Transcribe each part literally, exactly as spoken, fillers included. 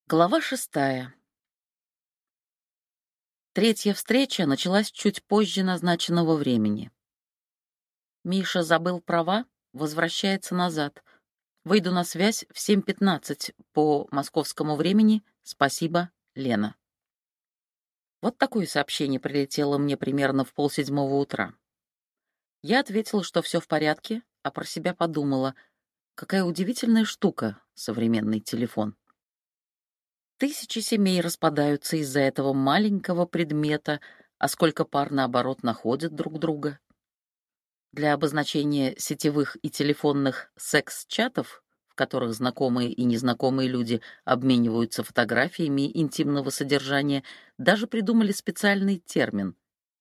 Глава шестая. Третья встреча началась чуть позже назначенного времени. Миша забыл права, возвращается назад. Выйду на связь в семь пятнадцать по московскому времени. Спасибо, Лена. Вот такое сообщение прилетело мне примерно в полседьмого утра. Я ответила, что все в порядке, а про себя подумала, какая удивительная штука современный телефон. Тысячи семей распадаются из-за этого маленького предмета, а сколько пар, наоборот, находят друг друга. Для обозначения сетевых и телефонных секс-чатов, в которых знакомые и незнакомые люди обмениваются фотографиями интимного содержания, даже придумали специальный термин —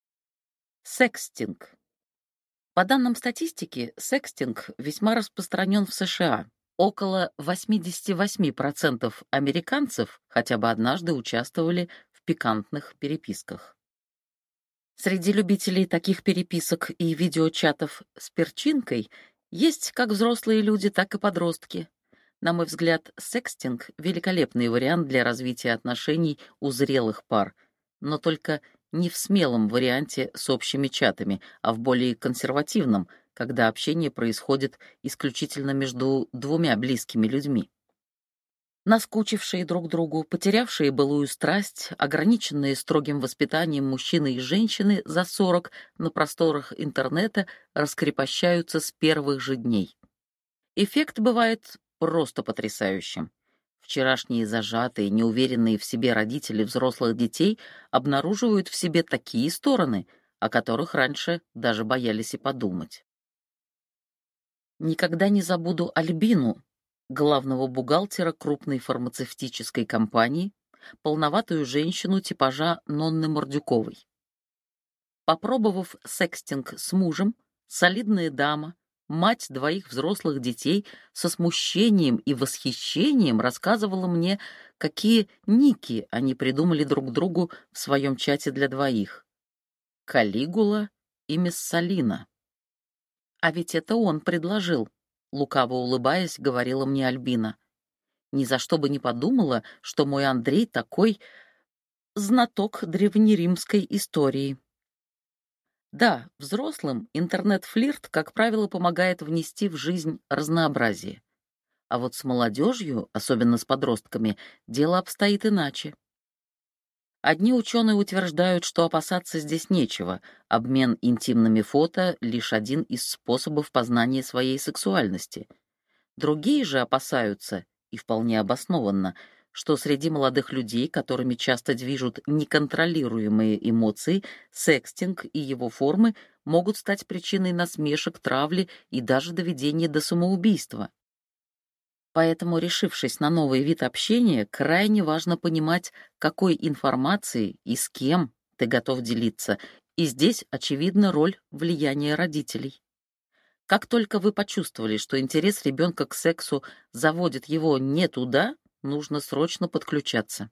секстинг. По данным статистики, секстинг весьма распространен в США. Около восемьдесят восемь процентов американцев хотя бы однажды участвовали в пикантных переписках. Среди любителей таких переписок и видеочатов с перчинкой есть как взрослые люди, так и подростки. На мой взгляд, секстинг — великолепный вариант для развития отношений у зрелых пар, но только не в смелом варианте с общими чатами, а в более консервативном, когда общение происходит исключительно между двумя близкими людьми. Наскучившие друг другу, потерявшие былую страсть, ограниченные строгим воспитанием мужчины и женщины за сорок на просторах интернета раскрепощаются с первых же дней. Эффект бывает просто потрясающим. Вчерашние зажатые, неуверенные в себе родители взрослых детей обнаруживают в себе такие стороны, о которых раньше даже боялись и подумать. Никогда не забуду Альбину, главного бухгалтера крупной фармацевтической компании, полноватую женщину типажа Нонны Мордюковой. Попробовав секстинг с мужем, солидная дама, мать двоих взрослых детей, со смущением и восхищением рассказывала мне, какие ники они придумали друг другу в своем чате для двоих. Калигула и Мессалина. А ведь это он предложил, лукаво улыбаясь, говорила мне Альбина. Ни за что бы не подумала, что мой Андрей такой знаток древнеримской истории. Да, взрослым интернет-флирт, как правило, помогает внести в жизнь разнообразие. А вот с молодежью, особенно с подростками, дело обстоит иначе. Одни ученые утверждают, что опасаться здесь нечего, обмен интимными фото — лишь один из способов познания своей сексуальности. Другие же опасаются, и вполне обоснованно, что среди молодых людей, которыми часто движут неконтролируемые эмоции, секстинг и его формы могут стать причиной насмешек, травли и даже доведения до самоубийства. Поэтому, решившись на новый вид общения, крайне важно понимать, какой информацией и с кем ты готов делиться, и здесь очевидна роль влияния родителей. Как только вы почувствовали, что интерес ребенка к сексу заводит его не туда, нужно срочно подключаться.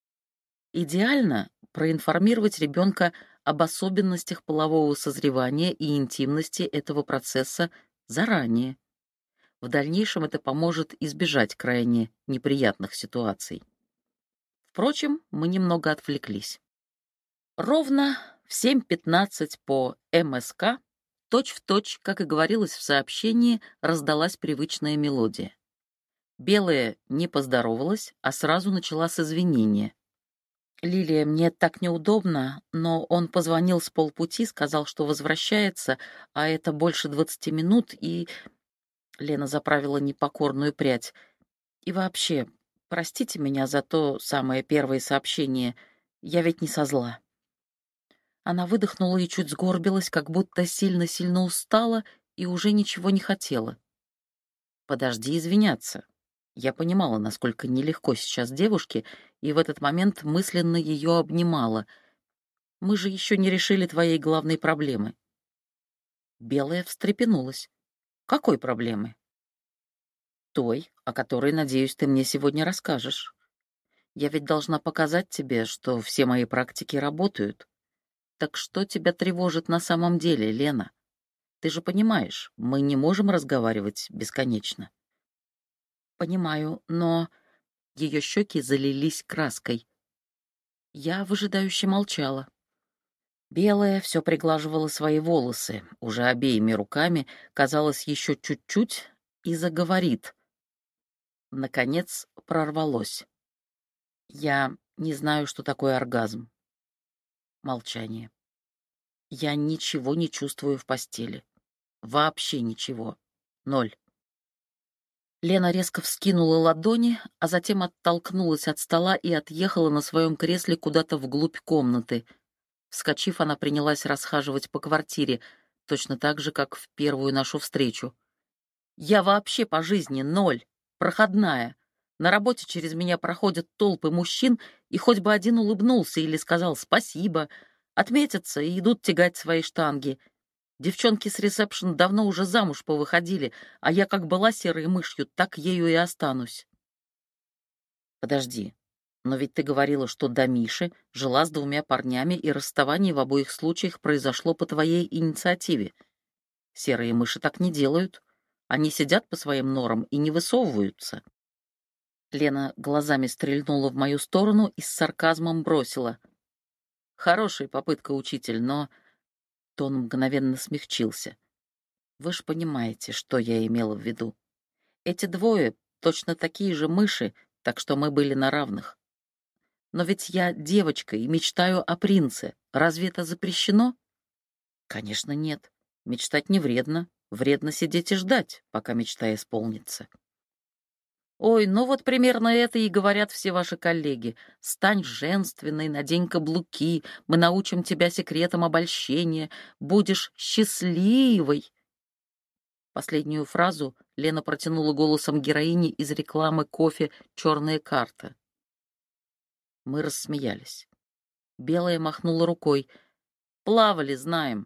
Идеально проинформировать ребенка об особенностях полового созревания и интимности этого процесса заранее. В дальнейшем это поможет избежать крайне неприятных ситуаций. Впрочем, мы немного отвлеклись. Ровно в семь пятнадцать по эм эс ка, точь-в-точь, как и говорилось в сообщении, раздалась привычная мелодия. Белая не поздоровалась, а сразу начала с извинения. «Лилия, мне так неудобно, но он позвонил с полпути, сказал, что возвращается, а это больше двадцати минут, и...» Лена заправила непокорную прядь. «И вообще, простите меня за то самое первое сообщение. Я ведь не со зла». Она выдохнула и чуть сгорбилась, как будто сильно-сильно устала и уже ничего не хотела. «Подожди извиняться». Я понимала, насколько нелегко сейчас девушке, и в этот момент мысленно ее обнимала. «Мы же еще не решили твоей главной проблемы». Белая встрепенулась. «Какой проблемы?» «Той, о которой, надеюсь, ты мне сегодня расскажешь. Я ведь должна показать тебе, что все мои практики работают. Так что тебя тревожит на самом деле, Лена? Ты же понимаешь, мы не можем разговаривать бесконечно». «Понимаю, но...» Ее щеки залились краской. Я выжидающе молчала. Белая все приглаживала свои волосы, уже обеими руками, казалось, еще чуть-чуть, и заговорит. Наконец прорвалось. Я не знаю, что такое оргазм. Молчание. Я ничего не чувствую в постели. Вообще ничего. Ноль. Лена резко вскинула ладони, а затем оттолкнулась от стола и отъехала на своем кресле куда-то вглубь комнаты. Вскочив, она принялась расхаживать по квартире, точно так же, как в первую нашу встречу. «Я вообще по жизни ноль, проходная. На работе через меня проходят толпы мужчин, и хоть бы один улыбнулся или сказал спасибо, отметятся и идут тягать свои штанги. Девчонки с ресепшн давно уже замуж повыходили, а я как была серой мышью, так ею и останусь». «Подожди, но ведь ты говорила, что до Миши жила с двумя парнями, и расставание в обоих случаях произошло по твоей инициативе. Серые мыши так не делают. Они сидят по своим норам и не высовываются». Лена глазами стрельнула в мою сторону и с сарказмом бросила: «Хорошая попытка, учитель, но...» Тон мгновенно смягчился. «Вы ж понимаете, что я имела в виду. Эти двое точно такие же мыши, так что мы были на равных. Но ведь я девочка и мечтаю о принце. Разве это запрещено?» «Конечно, нет. Мечтать не вредно. Вредно сидеть и ждать, пока мечта исполнится». «Ой, ну вот примерно это и говорят все ваши коллеги. Стань женственной, надень каблуки, мы научим тебя секретам обольщения, будешь счастливой». Последнюю фразу Лена протянула голосом героини из рекламы кофе «Черная карта». Мы рассмеялись. Белая махнула рукой. «Плавали, знаем».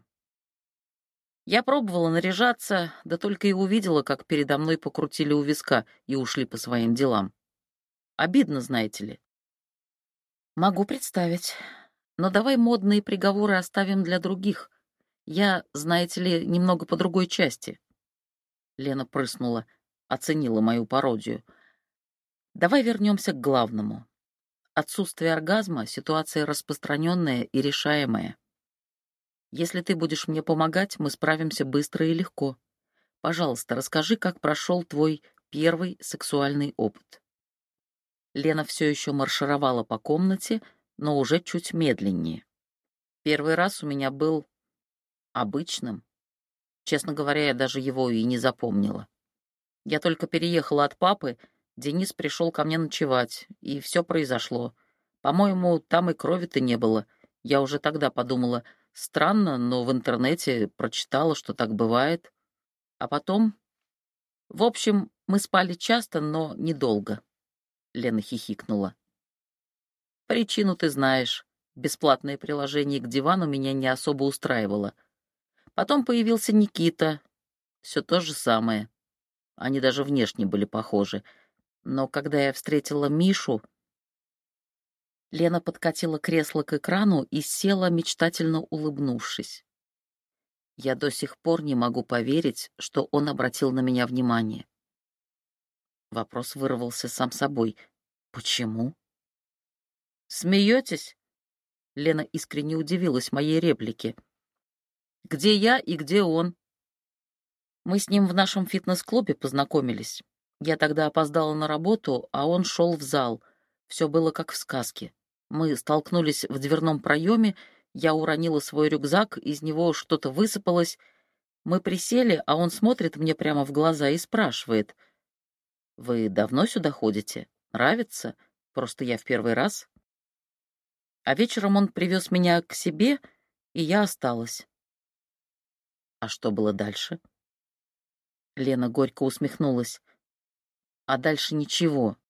Я пробовала наряжаться, да только и увидела, как передо мной покрутили у виска и ушли по своим делам. Обидно, знаете ли. Могу представить. Но давай модные приговоры оставим для других. Я, знаете ли, немного по другой части. Лена прыснула, оценила мою пародию. Давай вернемся к главному. Отсутствие оргазма — ситуация распространенная и решаемая. Если ты будешь мне помогать, мы справимся быстро и легко. Пожалуйста, расскажи, как прошел твой первый сексуальный опыт». Лена все еще маршировала по комнате, но уже чуть медленнее. Первый раз у меня был обычным. Честно говоря, я даже его и не запомнила. Я только переехала от папы, Денис пришел ко мне ночевать, и все произошло. По-моему, там и крови-то не было. Я уже тогда подумала, странно, но в интернете прочитала, что так бывает. А потом... В общем, мы спали часто, но недолго. Лена хихикнула. Причину ты знаешь. Бесплатное приложение к дивану меня не особо устраивало. Потом появился Никита. Все то же самое. Они даже внешне были похожи. Но когда я встретила Мишу... Лена подкатила кресло к экрану и села, мечтательно улыбнувшись. Я до сих пор не могу поверить, что он обратил на меня внимание. Вопрос вырвался сам собой. Почему? «Смеетесь?» Лена искренне удивилась моей реплике. «Где я и где он?» Мы с ним в нашем фитнес-клубе познакомились. Я тогда опоздала на работу, а он шел в зал. Все было как в сказке. Мы столкнулись в дверном проеме, я уронила свой рюкзак, из него что-то высыпалось. Мы присели, а он смотрит мне прямо в глаза и спрашивает: «Вы давно сюда ходите? Нравится? Просто я в первый раз». А вечером он привез меня к себе, и я осталась. А что было дальше? Лена горько усмехнулась. А дальше ничего.